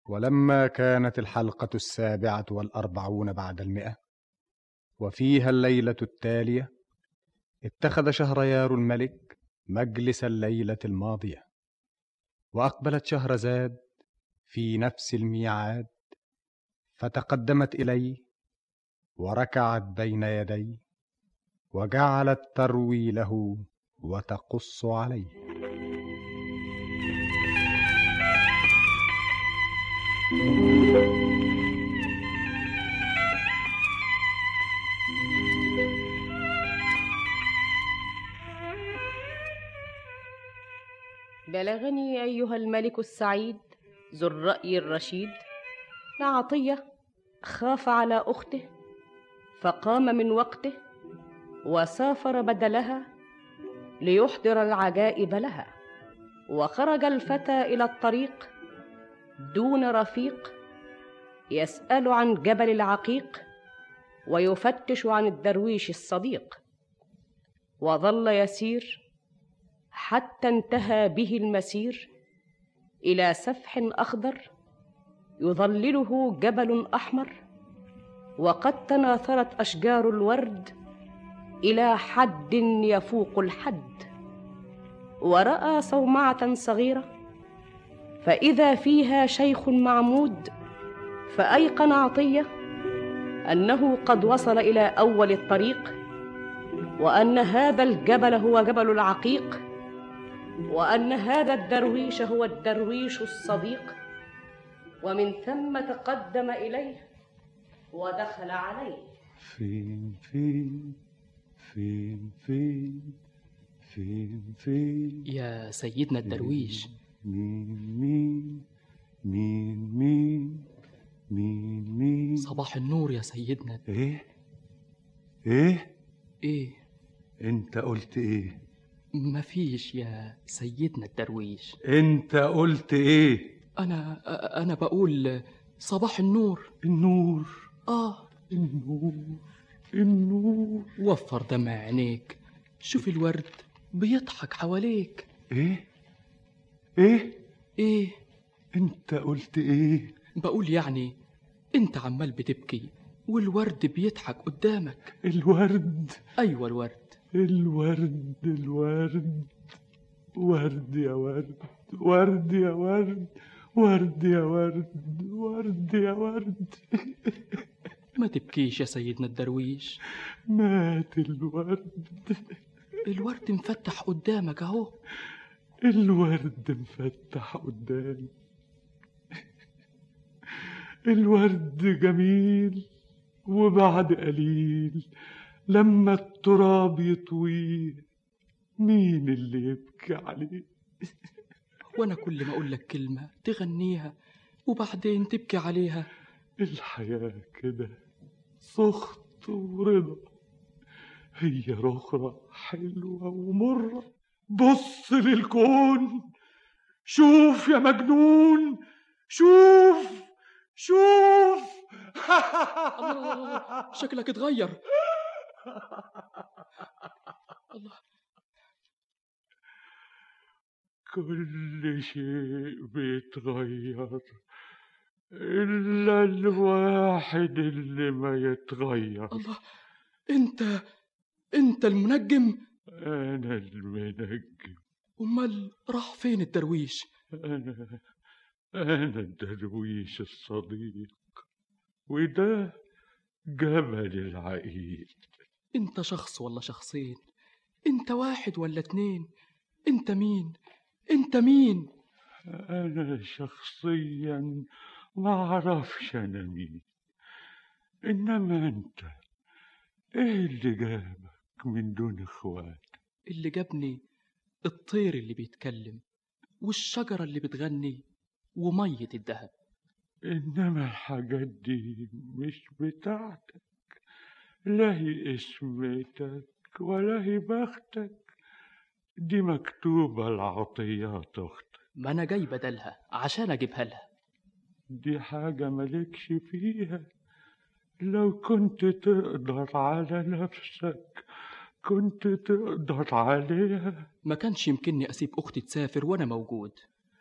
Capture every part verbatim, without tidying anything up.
ولما كانت الحلقة السابعة والأربعون بعد المئة وفيها الليلة التالية، اتخذ شهريار الملك مجلس الليلة الماضية، وأقبلت شهرزاد في نفس الميعاد، فتقدمت إليه وركعت بين يديه، وجعلت تروي له وتقص عليه. بلغني أيها الملك السعيد ذو الرأي الرشيد أن عطية خاف على أخته، فقام من وقته وسافر بدلها ليحضر العجائب لها. وخرج الفتى إلى الطريق دون رفيق، يسأل عن جبل العقيق ويفتش عن الدرويش الصديق. وظل يسير حتى انتهى به المسير إلى سفح أخضر يظلله جبل أحمر، وقد تناثرت أشجار الورد إلى حد يفوق الحد. ورأى صومعة صغيرة فإذا فيها شيخ معمود، فأيقن عطية أنه قد وصل إلى أول الطريق، وأن هذا الجبل هو جبل العقيق، وأن هذا الدرويش هو الدرويش الصديق. ومن ثم تقدم إليه ودخل عليه. فين فين فين فين فين فين يا سيدنا الدرويش. مين مين مين مين مين مين صباح النور يا سيدنا. ايه ايه ايه انت قلت ايه؟ مفيش يا سيدنا الدرويش. انت قلت ايه؟ انا انا بقول صباح النور. النور؟ اه النور النور. وفر دمع عينيك، شوف الورد بيضحك حواليك. ايه ايه ايه انت قلت ايه؟ بقول يعني انت عمال بتبكي والورد بيضحك قدامك. الورد؟ ايوه الورد. الورد الورد ورد يا ورد، ورد يا ورد، ورد يا ورد، ورد يا ورد. ما تبكيش يا سيدنا الدرويش. مات الورد. الورد مفتح قدامك اهو. الورد مفتح قدامي. الورد جميل، وبعد قليل لما التراب يطويه مين اللي يبكي عليه؟ وانا كل ما اقول لك كلمه تغنيها وبعدين تبكي عليها. الحياه كده سخط ورضا، هي رخرة حلوة ومرة. بص للكون، شوف يا مجنون، شوف شوف. الله، شكلك اتغير. الله. كل شيء بيتغير إلا الواحد اللي ما يتغير. الله، انت انت المنجم؟ أنا المنجم. امال راح فين الدرويش؟ أنا أنا الدرويش الصديق، وده جبل العقيق. انت شخص ولا شخصين؟ انت واحد ولا اتنين؟ انت مين؟ انت مين؟ أنا شخصيا ما أعرفش أنا مين، إنما أنت إيه اللي جابك من دون إخوات؟ اللي جابني الطير اللي بيتكلم، والشجرة اللي بتغني، ومية الدهب. إنما الحاجات دي مش بتاعتك، لا هي اسمتك ولا هي بختك، دي مكتوبة لعطيات أختك. ما أنا جاي بدلها عشان أجيبها لها. دي حاجة مالكش فيها، لو كنت تقدر على نفسك كنت تقدر عليها. ما كانش يمكنني أسيب أختي تسافر وأنا موجود.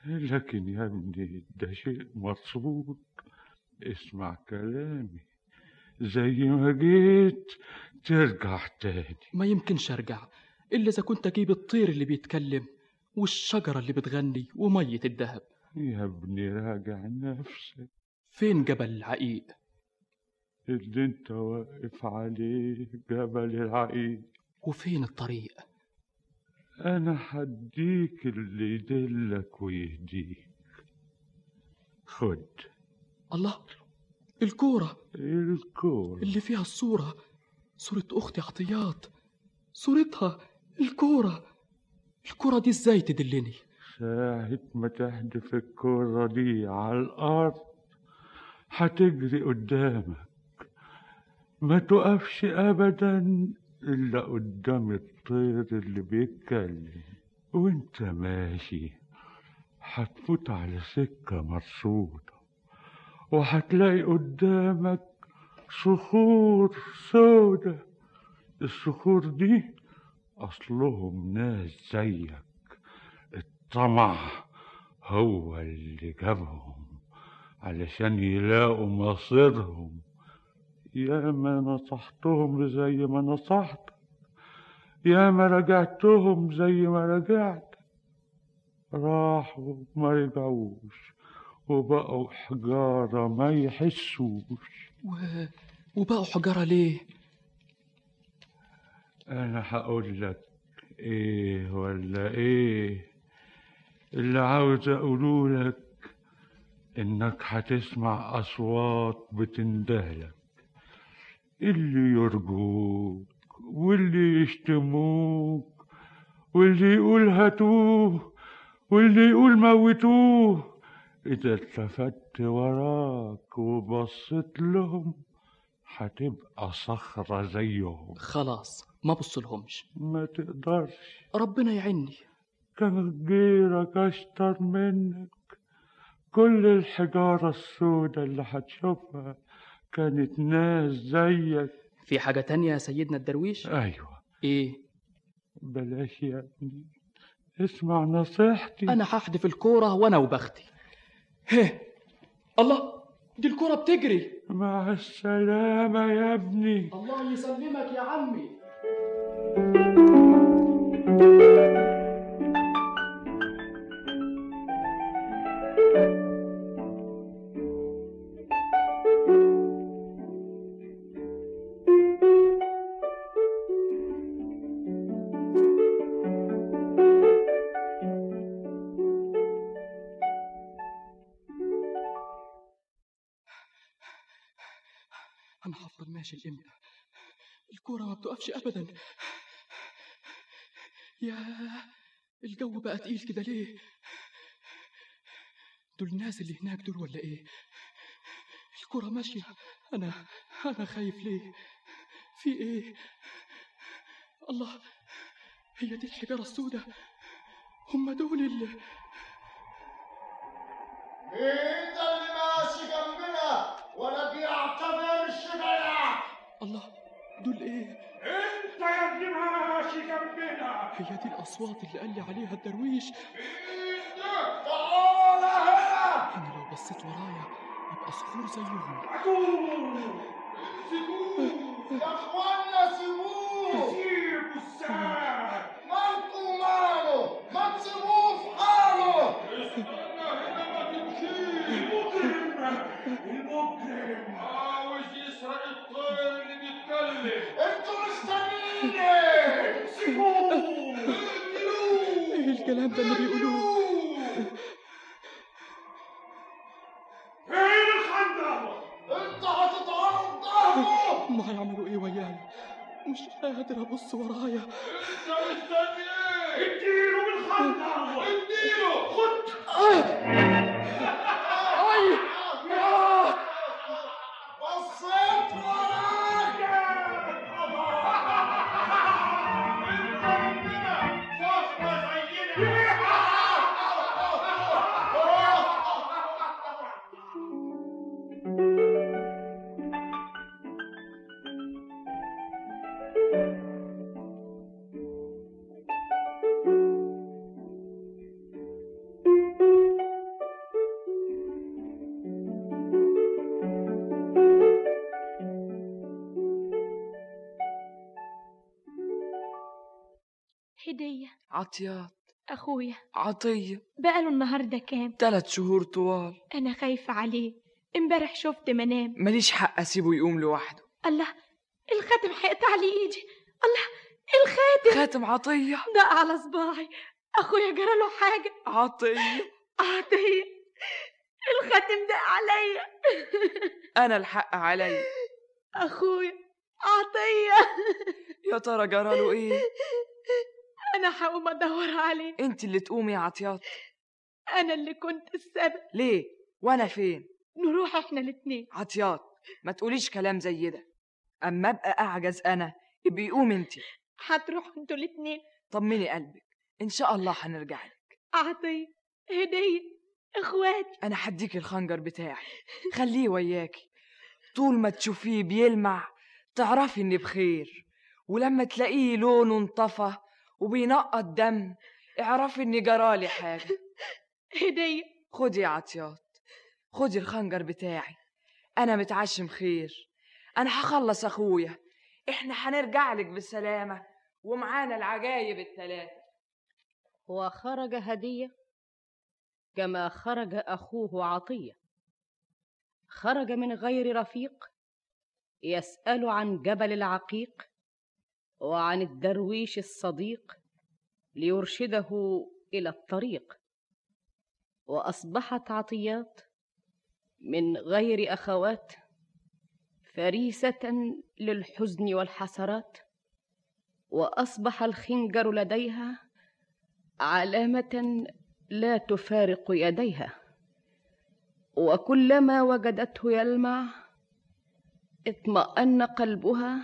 لكن يا ابني ده شيء مرصود. اسمع كلامي، زي ما جيت ترجع تاني. ما يمكنش ارجع الا اذا كنت اجيب الطير اللي بيتكلم والشجرة اللي بتغني ومية الدهب. يا ابني راجع نفسك. فين جبل العقيق؟ اللي انت واقف عليه جبل العقيق. وفين الطريق؟ انا حديك اللي يدلك ويهديك. خد. الله، الكورة الكورة اللي فيها الصورة، صورة أختي عطيات، صورتها الكورة. الكورة دي ازاي تدلني؟ ساعة ما تحدف الكورة دي على الأرض هتجري قدامك، ما تقفش أبدا إلا قدام الطير اللي بيتكلم. وانت ماشي هتفوت على سكة مرصودة، وهتلاقي قدامك صخور سودة. الصخور دي أصلهم ناس زيك، الطمع هو اللي جابهم علشان يلاقوا مصيرهم. يا ما نصحتهم زي ما نصحتك، يا ما رجعتهم زي ما رجعت، راحوا ما رجعوش وبقوا حجارة ما يحسوش. و... وبقوا حجارة ليه؟ أنا هقول لك إيه ولا إيه؟ اللي عاوز أقوله لك إنك هتسمع أصوات بتندهلك، اللي يرجوك واللي يشتموك واللي يقول هاتوه واللي يقول موتوه. إذا التفت وراك وبصيت لهم هتبقى صخرة زيهم. خلاص ما بصلهمش. ما تقدرش، ربنا يعيني. كان غيرك أشطر منك. كل الحجارة السوداء اللي هتشوفها كانت ناس زيك. في حاجة تانية يا سيدنا الدرويش؟ أيوة. ايه؟ بلاش يا ابني، اسمع نصيحتي. انا هحدف الكورة وانا وبختي. هه، الله، دي الكورة بتجري. مع السلامة يا ابني. الله يسلمك يا عمي. أنا هفضل ماشي لإمتى؟ الكورة ما بتقفش أبدا. يا الجو بقى تقيل كده ليه؟ دول الناس اللي هناك دول ولا إيه؟ الكورة ماشية، أنا أنا خايف ليه؟ في إيه؟ الله، هي دي الحجارة السوداء؟ هم دول اللي مين ده اللي ماشي جنبنا ولا بيعتبر الشجرة؟ الله، دول ايه؟ انت يا ابني ماشي جنبنا. هي دي الاصوات اللي قال لي عليها الدرويش. مين ده؟ تعال هنا. انا لو بصيت ورايا ابقى صخور زيهم. عدو سيبوه يا اخوانا، سيبوه. سيبوا الساعة. مالكوا ماله؟ ما تسيبوه في حاله. استنى هنا ما تمشيش. المجرم المجرم عاوز يسرق الطير اللي بيتكلم. انتوا مستنيين ايه؟ سيبوه. اقتلوه. ايه الكلام ده اللي بيقولوه؟ فين الخندق؟ انت هتتعرض ظهره. هم هيعملوا ايه وياي؟ مش قادر ابص ورايا. انت مستني ايه؟ اديله بالخندق. اديله. خد. اي بصيت وراك. انت مننا صخرة زينا. عطيات. أخويا عطية. بقاله النهاردة كام؟ تلات شهور طوال. أنا خايفة عليه، امبارح شفت منام. ماليش حق أسيبه يقوم لوحده. الله، الخاتم هيقطع لي إيدي. الله، الخاتم. خاتم عطية ده على صباعي. أخويا جراله حاجة. عطية. عطية، الخاتم ده عليا. أنا الحق علي. أخويا عطية. يا ترى جراله إيه؟ أنا هقوم أدور عليه. أنت اللي تقومي يا عطيات. أنا اللي كنت السبب. ليه؟ وأنا فين؟ نروح إحنا الاتنين. عطيات ما تقوليش كلام زي ده. أما أبقى أعجز أنا يبقى يقوم أنت. هتروحوا انتوا الاتنين. طمني قلبك، إن شاء الله هنرجع لك. عطية، هدية، إخواتي. أنا هديك الخنجر بتاعي، خليه وياكي. طول ما تشوفيه بيلمع تعرفي إني بخير، ولما تلاقيه لونه انطفى وبينقط دم اعرفي إني جرالي حاجة. هدية. خدي يا عطيات، خدي الخنجر بتاعي. أنا متعشم خير، أنا هخلص أخويا. إحنا هنرجع لك بالسلامة ومعانا العجايب التلاتة. وخرج هدية كما خرج أخوه عطية. خرج من غير رفيق يسأل عن جبل العقيق وعن الدرويش الصديق ليرشده إلى الطريق. وأصبحت عطيات من غير أخوات فريسة للحزن والحسرات، وأصبح الخنجر لديها علامة لا تفارق يديها، وكلما وجدته يلمع اطمأن قلبها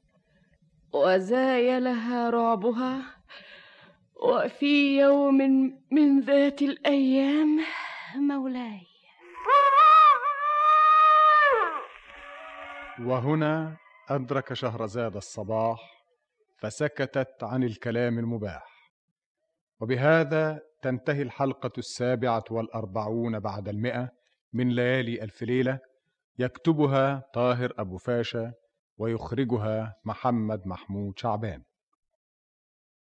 وزايلها رعبها. وفي يوم من ذات الأيام مولاي. وهنا أدرك شهرزاد الصباح فسكتت عن الكلام المباح. وبهذا تنتهي الحلقة السابعة والأربعون بعد المئة من ليالي ألف ليلة، يكتبها طاهر أبو فاشا ويخرجها محمد محمود شعبان.